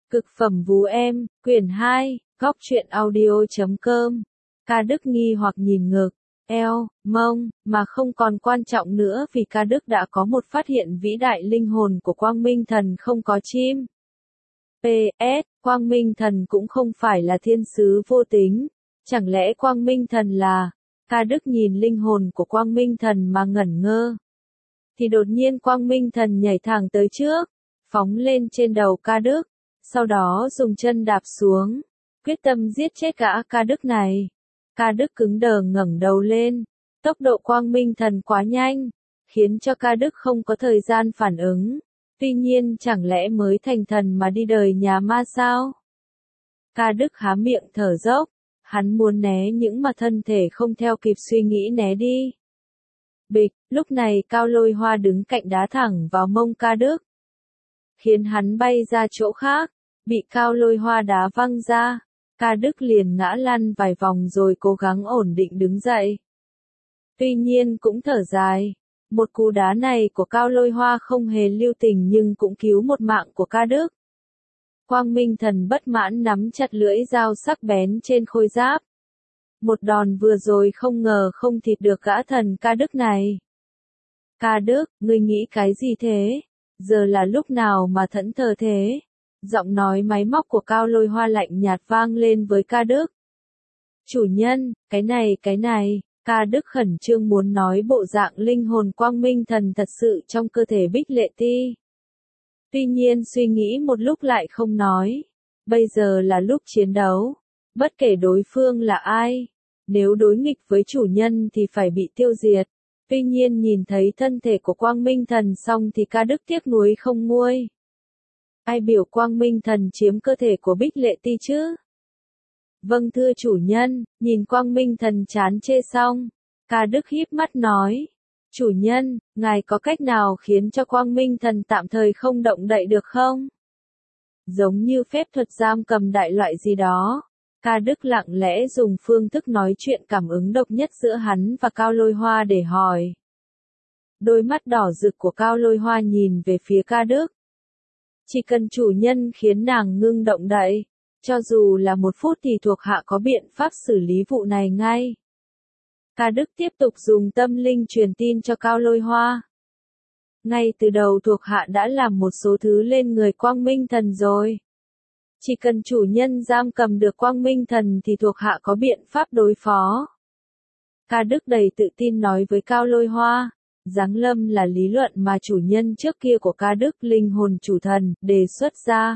Cực phẩm vú em, quyển 2, góc truyện audio.com. Ca Đức nghi hoặc nhìn ngực, eo, mông, mà không còn quan trọng nữa vì Ca Đức đã có một phát hiện vĩ đại, linh hồn của Quang Minh Thần không có chim. PS, Quang Minh Thần cũng không phải là thiên sứ vô tính. Chẳng lẽ Quang Minh Thần là... Ca Đức nhìn linh hồn của Quang Minh Thần mà ngẩn ngơ. Thì đột nhiên Quang Minh Thần nhảy thẳng tới trước, phóng lên trên đầu Ca Đức, sau đó dùng chân đạp xuống, quyết tâm giết chết gã Ca Đức này. Ca Đức cứng đờ ngẩng đầu lên, tốc độ Quang Minh Thần quá nhanh, khiến cho Ca Đức không có thời gian phản ứng. Tuy nhiên chẳng lẽ mới thành thần mà đi đời nhà ma sao? Ca Đức há miệng thở dốc, hắn muốn né những mà thân thể không theo kịp suy nghĩ né đi. Bịch, lúc này Cao Lôi Hoa đứng cạnh đá thẳng vào mông Ca Đức, khiến hắn bay ra chỗ khác, bị Cao Lôi Hoa đá văng ra. Ca Đức liền ngã lăn vài vòng rồi cố gắng ổn định đứng dậy. Tuy nhiên cũng thở dài, một cú đá này của Cao Lôi Hoa không hề lưu tình nhưng cũng cứu một mạng của Ca Đức. Quang Minh Thần bất mãn nắm chặt lưỡi dao sắc bén trên khôi giáp. Một đòn vừa rồi không ngờ không thịt được gã thần Ca Đức này. Ca Đức, ngươi nghĩ cái gì thế? Giờ là lúc nào mà thẫn thờ thế? Giọng nói máy móc của Cao Lôi Hoa lạnh nhạt vang lên với Ca Đức. Chủ nhân, cái này, Ca Đức khẩn trương muốn nói bộ dạng linh hồn Quang Minh Thần thật sự trong cơ thể Bích Lệ Ti. Tuy nhiên suy nghĩ một lúc lại không nói. Bây giờ là lúc chiến đấu. Bất kể đối phương là ai, nếu đối nghịch với chủ nhân thì phải bị tiêu diệt. Tuy nhiên nhìn thấy thân thể của Quang Minh Thần xong thì Ca Đức tiếc nuối không nguôi. Ai biểu Quang Minh Thần chiếm cơ thể của Bích Lệ Ti chứ? Vâng thưa chủ nhân, nhìn Quang Minh Thần chán chê xong, Ca Đức híp mắt nói. Chủ nhân, ngài có cách nào khiến cho Quang Minh Thần tạm thời không động đậy được không? Giống như phép thuật giam cầm đại loại gì đó. Ca Đức lặng lẽ dùng phương thức nói chuyện cảm ứng độc nhất giữa hắn và Cao Lôi Hoa để hỏi. Đôi mắt đỏ rực của Cao Lôi Hoa nhìn về phía Ca Đức. Chỉ cần chủ nhân khiến nàng ngưng động đậy, cho dù là 1 phút thì thuộc hạ có biện pháp xử lý vụ này ngay. Ca Đức tiếp tục dùng tâm linh truyền tin cho Cao Lôi Hoa. Ngay từ đầu thuộc hạ đã làm một số thứ lên người Quang Minh Thần rồi. Chỉ cần chủ nhân giam cầm được Quang Minh Thần thì thuộc hạ có biện pháp đối phó. Ca Đức đầy tự tin nói với Cao Lôi Hoa. Giáng lâm là lý luận mà chủ nhân trước kia của Ca Đức, linh hồn chủ thần, đề xuất ra.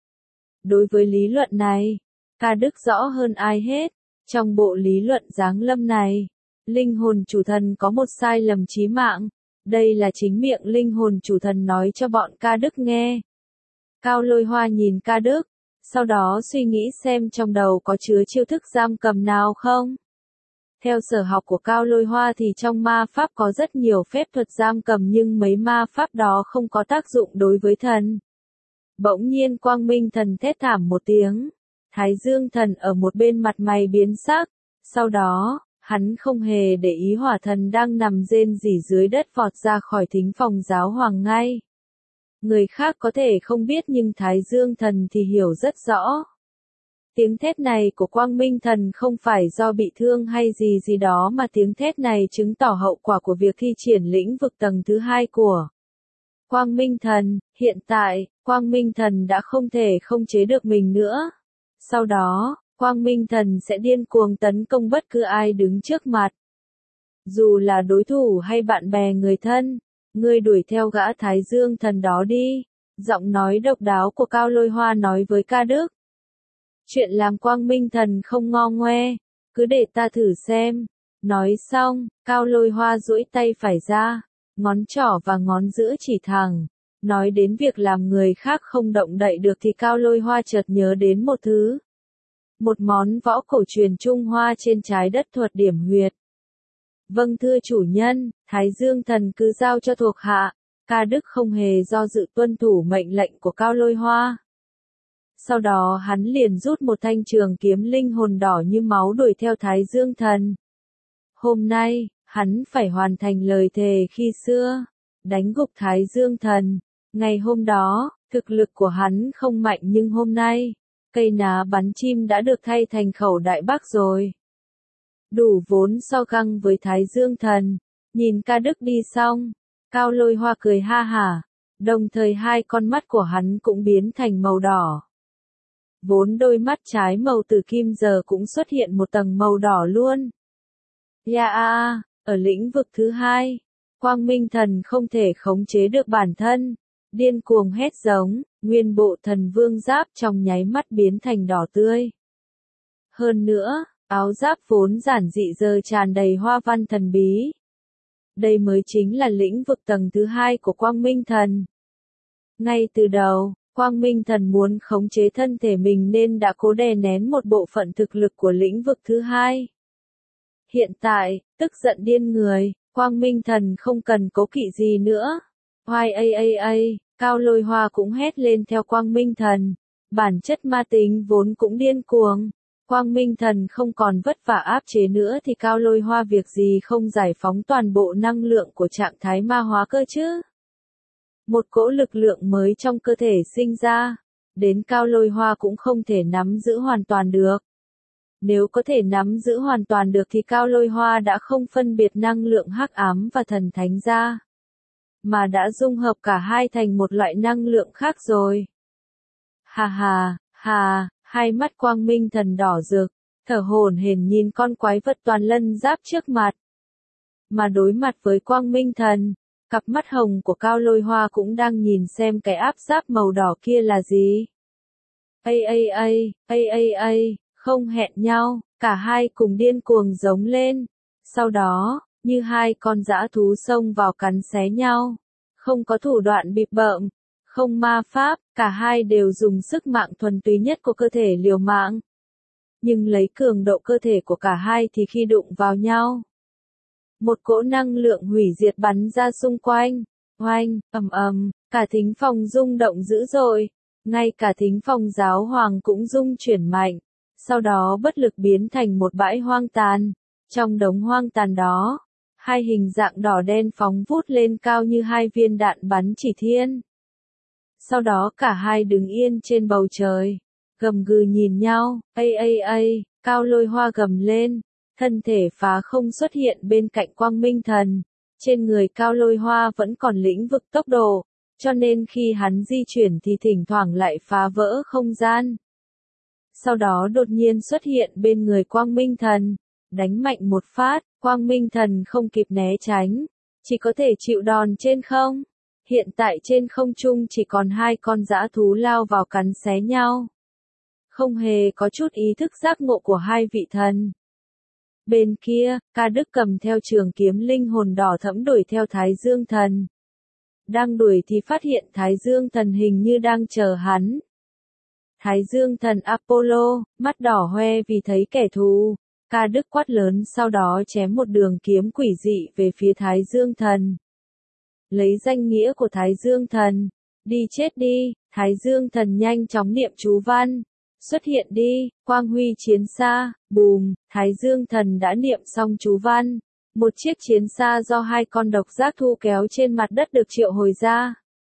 Đối với lý luận này, Ca Đức rõ hơn ai hết. Trong bộ lý luận giáng lâm này, linh hồn chủ thần có một sai lầm chí mạng. Đây là chính miệng linh hồn chủ thần nói cho bọn Ca Đức nghe. Cao Lôi Hoa nhìn Ca Đức, sau đó suy nghĩ xem trong đầu có chứa chiêu thức giam cầm nào không. Theo sở học của Cao Lôi Hoa thì trong ma pháp có rất nhiều phép thuật giam cầm nhưng mấy ma pháp đó không có tác dụng đối với thần. Bỗng nhiên Quang Minh Thần thét thảm một tiếng. Thái Dương Thần ở một bên mặt mày biến sắc. Sau đó, hắn không hề để ý Hỏa Thần đang nằm rên rỉ dưới đất vọt ra khỏi thính phòng giáo hoàng ngay. Người khác có thể không biết nhưng Thái Dương Thần thì hiểu rất rõ. Tiếng thét này của Quang Minh Thần không phải do bị thương hay gì đó mà tiếng thét này chứng tỏ hậu quả của việc thi triển lĩnh vực tầng thứ 2 của Quang Minh Thần. Hiện tại, Quang Minh Thần đã không thể không chế được mình nữa. Sau đó, Quang Minh Thần sẽ điên cuồng tấn công bất cứ ai đứng trước mặt. Dù là đối thủ hay bạn bè người thân, ngươi đuổi theo gã Thái Dương Thần đó đi. Giọng nói độc đáo của Cao Lôi Hoa nói với Ca Đức. Chuyện làm Quang Minh Thần không ngo ngoe, cứ để ta thử xem. Nói xong, Cao Lôi Hoa duỗi tay phải ra, ngón trỏ và ngón giữa chỉ thẳng. Nói đến việc làm người khác không động đậy được thì Cao Lôi Hoa chợt nhớ đến một thứ. Một món võ cổ truyền Trung Hoa trên trái đất thuật điểm huyệt. Vâng thưa chủ nhân, Thái Dương Thần cứ giao cho thuộc hạ. Ca Đức không hề do dự tuân thủ mệnh lệnh của Cao Lôi Hoa. Sau đó hắn liền rút một thanh trường kiếm linh hồn đỏ như máu đuổi theo Thái Dương Thần. Hôm nay, hắn phải hoàn thành lời thề khi xưa, đánh gục Thái Dương Thần. Ngày hôm đó, Thực lực của hắn không mạnh nhưng hôm nay, cây ná bắn chim đã được thay thành khẩu đại bác rồi. Đủ vốn so găng với Thái Dương Thần. Nhìn ca đức đi xong, Cao Lôi Hoa cười ha hả, đồng thời hai con mắt của hắn cũng biến thành màu đỏ. Vốn đôi mắt trái màu tử kim giờ cũng xuất hiện một tầng màu đỏ luôn. Ở lĩnh vực thứ hai, Quang Minh Thần không thể khống chế được bản thân, điên cuồng hét giống, nguyên bộ thần vương giáp trong nháy mắt biến thành đỏ tươi. Hơn nữa, áo giáp vốn giản dị giờ tràn đầy hoa văn thần bí. Đây mới chính là lĩnh vực tầng thứ hai của Quang Minh Thần. Ngay từ đầu, Quang Minh Thần muốn khống chế thân thể mình nên đã cố đè nén một bộ phận thực lực của lĩnh vực thứ hai. Hiện tại, tức giận điên người, Quang Minh Thần không cần cố kỵ gì nữa. Cao Lôi Hoa cũng hét lên theo Quang Minh Thần. Bản chất ma tính vốn cũng điên cuồng. Quang Minh Thần không còn vất vả áp chế nữa thì Cao Lôi Hoa việc gì không giải phóng toàn bộ năng lượng của trạng thái ma hóa cơ chứ. Một cỗ lực lượng mới trong cơ thể sinh ra, đến Cao Lôi Hoa cũng không thể nắm giữ hoàn toàn được. Nếu có thể nắm giữ hoàn toàn được thì Cao Lôi Hoa đã không phân biệt năng lượng hắc ám và thần thánh ra, mà đã dung hợp cả hai thành một loại năng lượng khác rồi. Hai mắt Quang Minh Thần đỏ rực, thở hổn hển nhìn con quái vật toàn lân giáp trước mặt. Mà đối mặt với Quang Minh Thần, cặp mắt hồng của Cao Lôi Hoa cũng đang nhìn xem cái áp giáp màu đỏ kia là gì. Không hẹn nhau, cả hai cùng điên cuồng giống lên. Sau đó, như hai con dã thú xông vào cắn xé nhau. Không có thủ đoạn bịp bợm, không ma pháp, cả hai đều dùng sức mạnh thuần túy nhất của cơ thể liều mạng. Nhưng lấy cường độ cơ thể của cả hai thì khi đụng vào nhau, một cỗ năng lượng hủy diệt bắn ra xung quanh. Oanh, cả thính phòng rung động dữ dội. Ngay cả thính phòng giáo hoàng cũng rung chuyển mạnh. Sau đó bất lực biến thành một bãi hoang tàn. Trong đống hoang tàn đó, hai hình dạng đỏ đen phóng vút lên cao như hai viên đạn bắn chỉ thiên. Sau đó cả hai đứng yên trên bầu trời, gầm gừ nhìn nhau. Cao Lôi Hoa gầm lên, thân thể phá không xuất hiện bên cạnh Quang Minh Thần. Trên người Cao Lôi Hoa vẫn còn lĩnh vực tốc độ, cho nên khi hắn di chuyển thì thỉnh thoảng lại phá vỡ không gian. Sau đó đột nhiên xuất hiện bên người Quang Minh Thần, đánh mạnh một phát, Quang Minh Thần không kịp né tránh, chỉ có thể chịu đòn trên không. Hiện tại trên không trung chỉ còn hai con dã thú lao vào cắn xé nhau. Không hề có chút ý thức giác ngộ của hai vị thần. Bên kia, Ca Đức cầm theo trường kiếm linh hồn đỏ thẫm đuổi theo Thái Dương Thần. Đang đuổi thì phát hiện Thái Dương Thần hình như đang chờ hắn. Thái Dương Thần Apollo, mắt đỏ hoe vì thấy kẻ thù. Ca Đức quát lớn sau đó chém một đường kiếm quỷ dị về phía Thái Dương Thần. Lấy danh nghĩa của Thái Dương Thần, đi chết đi. Thái Dương Thần nhanh chóng niệm chú văn. Xuất hiện đi, quang huy chiến xa, bùm, Thái Dương Thần đã niệm xong chú văn. Một chiếc chiến xa do hai con độc giác thu kéo trên mặt đất được triệu hồi ra.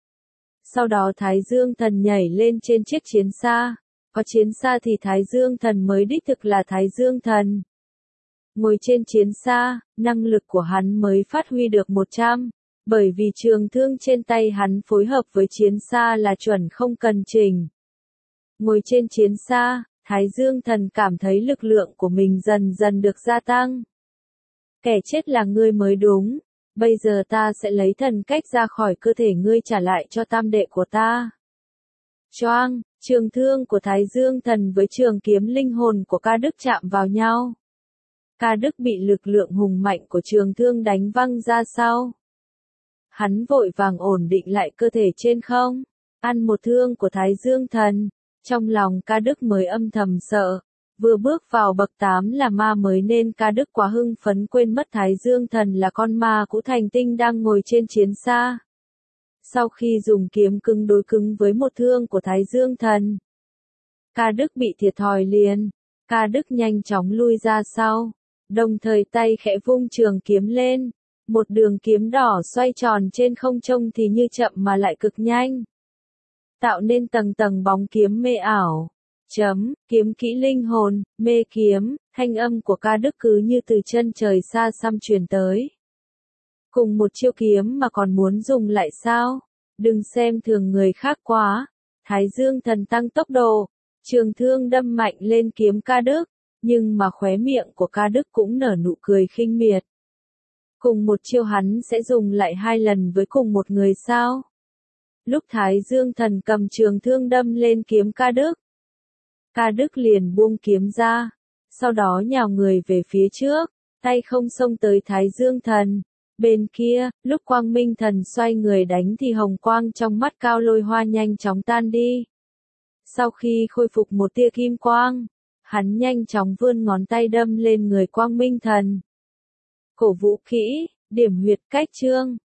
Sau đó Thái Dương Thần nhảy lên trên chiếc chiến xa. Có chiến xa thì Thái Dương Thần mới đích thực là Thái Dương Thần. Ngồi trên chiến xa, năng lực của hắn mới phát huy được 100. Bởi vì trường thương trên tay hắn phối hợp với chiến xa là chuẩn không cần chỉnh. Ngồi trên chiến xa, Thái Dương Thần cảm thấy lực lượng của mình dần dần được gia tăng. Kẻ chết là ngươi mới đúng. Bây giờ ta sẽ lấy thần cách ra khỏi cơ thể ngươi trả lại cho tam đệ của ta. Choang, trường thương của Thái Dương Thần với trường kiếm linh hồn của Ca Đức chạm vào nhau. Ca Đức bị lực lượng hùng mạnh của trường thương đánh văng ra sau. Hắn vội vàng ổn định lại cơ thể trên không. Ăn một thương của Thái Dương Thần. Trong lòng Ca Đức mới âm thầm sợ. Vừa bước vào bậc 8 là ma mới nên Ca Đức quá hưng phấn quên mất Thái Dương Thần là con ma cũ thành tinh đang ngồi trên chiến xa. Sau khi dùng kiếm cứng đối cứng với một thương của Thái Dương Thần, Ca Đức bị thiệt thòi liền. Ca Đức nhanh chóng lui ra sau, đồng thời tay khẽ vung trường kiếm lên. Một đường kiếm đỏ xoay tròn trên không trung thì như chậm mà lại cực nhanh. tạo nên tầng tầng bóng kiếm mê ảo. Kiếm kỹ linh hồn, mê kiếm, thanh âm của ca đức cứ như từ chân trời xa xăm truyền tới. Cùng một chiêu kiếm mà còn muốn dùng lại sao? Đừng xem thường người khác quá. Thái Dương Thần tăng tốc độ, trường thương đâm mạnh lên kiếm ca đức, nhưng mà khóe miệng của ca đức cũng nở nụ cười khinh miệt. Cùng một chiêu hắn sẽ dùng lại 2 lần với cùng một người sao? Lúc Thái Dương Thần cầm trường thương đâm lên kiếm ca đức liền buông kiếm ra, sau đó nhào người về phía trước, tay không xông tới Thái Dương Thần. Bên kia, lúc Quang Minh Thần xoay người đánh thì hồng quang trong mắt Cao Lôi Hoa nhanh chóng tan đi. Sau khi khôi phục một tia kim quang, hắn nhanh chóng vươn ngón tay đâm lên người Quang Minh Thần. Cổ vũ kỹ, điểm huyệt cách chương.